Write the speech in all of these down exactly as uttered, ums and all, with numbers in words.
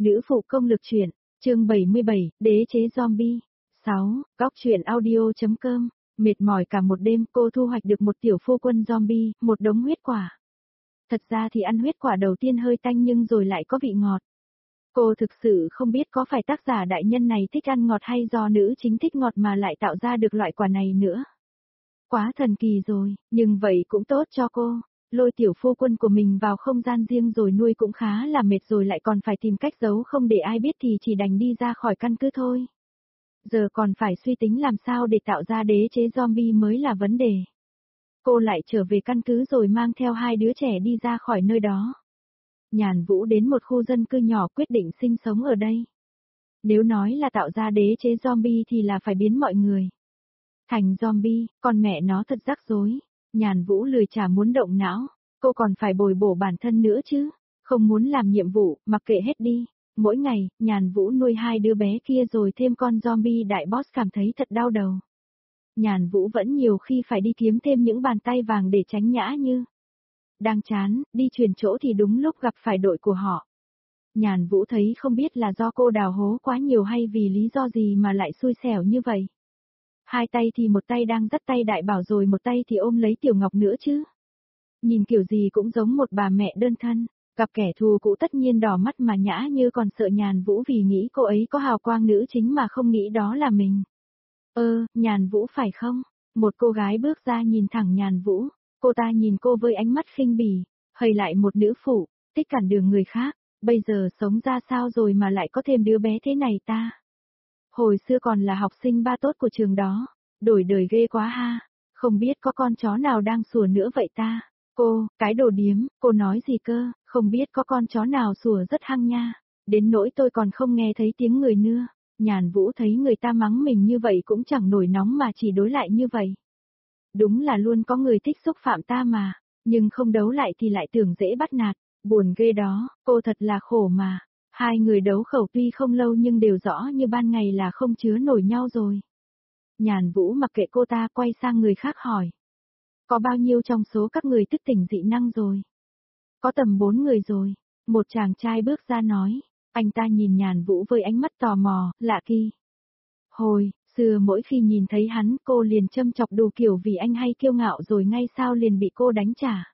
Nữ phụ công lực truyện, chương bảy mươi bảy, đế chế zombie. sáu, góc truyện audio.com, mệt mỏi cả một đêm cô thu hoạch được một tiểu phu quân zombie, một đống huyết quả. Thật ra thì ăn huyết quả đầu tiên hơi tanh nhưng rồi lại có vị ngọt. Cô thực sự không biết có phải tác giả đại nhân này thích ăn ngọt hay do nữ chính thích ngọt mà lại tạo ra được loại quả này nữa. Quá thần kỳ rồi, nhưng vậy cũng tốt cho cô. Lôi tiểu phu quân của mình vào không gian riêng rồi nuôi cũng khá là mệt rồi lại còn phải tìm cách giấu không để ai biết thì chỉ đành đi ra khỏi căn cứ thôi. Giờ còn phải suy tính làm sao để tạo ra đế chế zombie mới là vấn đề. Cô lại trở về căn cứ rồi mang theo hai đứa trẻ đi ra khỏi nơi đó. Nhàn Vũ đến một khu dân cư nhỏ quyết định sinh sống ở đây. Nếu nói là tạo ra đế chế zombie thì là phải biến mọi người thành zombie, còn mẹ nó thật rắc rối. Nhàn Vũ lười chả muốn động não, cô còn phải bồi bổ bản thân nữa chứ, không muốn làm nhiệm vụ, mặc kệ hết đi. Mỗi ngày, Nhàn Vũ nuôi hai đứa bé kia rồi thêm con zombie đại boss cảm thấy thật đau đầu. Nhàn Vũ vẫn nhiều khi phải đi kiếm thêm những bàn tay vàng để tránh nhã như. Đang chán, đi chuyển chỗ thì đúng lúc gặp phải đội của họ. Nhàn Vũ thấy không biết là do cô đào hố quá nhiều hay vì lý do gì mà lại xui xẻo như vậy. Hai tay thì một tay đang dắt tay Đại Bảo rồi một tay thì ôm lấy Tiểu Ngọc nữa chứ. Nhìn kiểu gì cũng giống một bà mẹ đơn thân, gặp kẻ thù cũ tất nhiên đỏ mắt mà nhã như còn sợ Nhàn Vũ vì nghĩ cô ấy có hào quang nữ chính mà không nghĩ đó là mình. Ơ, Nhàn Vũ phải không? Một cô gái bước ra nhìn thẳng Nhàn Vũ, cô ta nhìn cô với ánh mắt khinh bỉ, hầy lại một nữ phụ, thích cản đường người khác, bây giờ sống ra sao rồi mà lại có thêm đứa bé thế này ta? Hồi xưa còn là học sinh ba tốt của trường đó, đổi đời ghê quá ha, không biết có con chó nào đang sủa nữa vậy ta. Cô, cái đồ điếm, cô nói gì cơ, không biết có con chó nào sủa rất hăng nha, đến nỗi tôi còn không nghe thấy tiếng người nữa. Nhàn Vũ thấy người ta mắng mình như vậy cũng chẳng nổi nóng mà chỉ đối lại như vậy. Đúng là luôn có người thích xúc phạm ta mà, nhưng không đấu lại thì lại tưởng dễ bắt nạt, buồn ghê đó, cô thật là khổ mà. Hai người đấu khẩu tuy không lâu nhưng đều rõ như ban ngày là không chứa nổi nhau rồi. Nhàn Vũ mặc kệ cô ta quay sang người khác hỏi. Có bao nhiêu trong số các người thức tỉnh dị năng rồi? Có tầm bốn người rồi. Một chàng trai bước ra nói. Anh ta nhìn Nhàn Vũ với ánh mắt tò mò, lạ kỳ. Hồi, xưa mỗi khi nhìn thấy hắn cô liền châm chọc đủ kiểu vì anh hay kiêu ngạo rồi ngay sao liền bị cô đánh trả.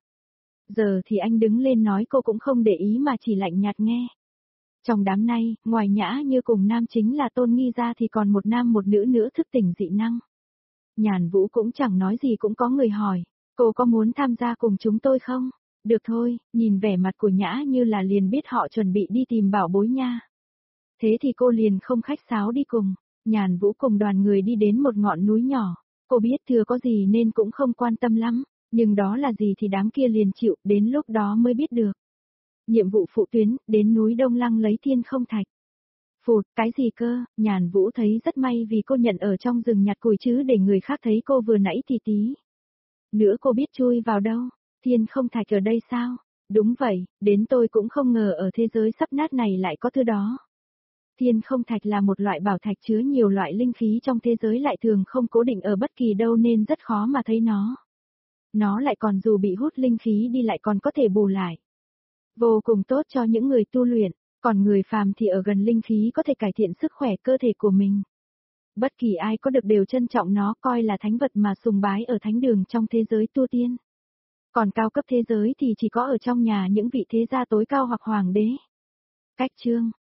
Giờ thì anh đứng lên nói cô cũng không để ý mà chỉ lạnh nhạt nghe. Trong đám này, ngoài Nhã Như cùng nam chính là Tôn Nghi ra thì còn một nam một nữ nữa thức tỉnh dị năng. Nhàn Vũ cũng chẳng nói gì cũng có người hỏi, cô có muốn tham gia cùng chúng tôi không? Được thôi, nhìn vẻ mặt của Nhã Như là liền biết họ chuẩn bị đi tìm bảo bối nha. Thế thì cô liền không khách sáo đi cùng, Nhàn Vũ cùng đoàn người đi đến một ngọn núi nhỏ, cô biết thừa có gì nên cũng không quan tâm lắm, nhưng đó là gì thì đám kia liền chịu, đến lúc đó mới biết được. Nhiệm vụ phụ tuyến, đến núi Đông Lăng lấy thiên không thạch. Phụt, cái gì cơ, Nhàn Vũ thấy rất may vì cô nhận ở trong rừng nhặt củi chứ để người khác thấy cô vừa nãy thì tí. Nữa cô biết chui vào đâu, thiên không thạch ở đây sao? Đúng vậy, đến tôi cũng không ngờ ở thế giới sắp nát này lại có thứ đó. Thiên không thạch là một loại bảo thạch chứa nhiều loại linh khí trong thế giới lại thường không cố định ở bất kỳ đâu nên rất khó mà thấy nó. Nó lại còn dù bị hút linh khí đi lại còn có thể bù lại. Vô cùng tốt cho những người tu luyện, còn người phàm thì ở gần linh khí có thể cải thiện sức khỏe cơ thể của mình. Bất kỳ ai có được đều trân trọng nó coi là thánh vật mà sùng bái ở thánh đường trong thế giới tu tiên. Còn cao cấp thế giới thì chỉ có ở trong nhà những vị thế gia tối cao hoặc hoàng đế. Cách chương,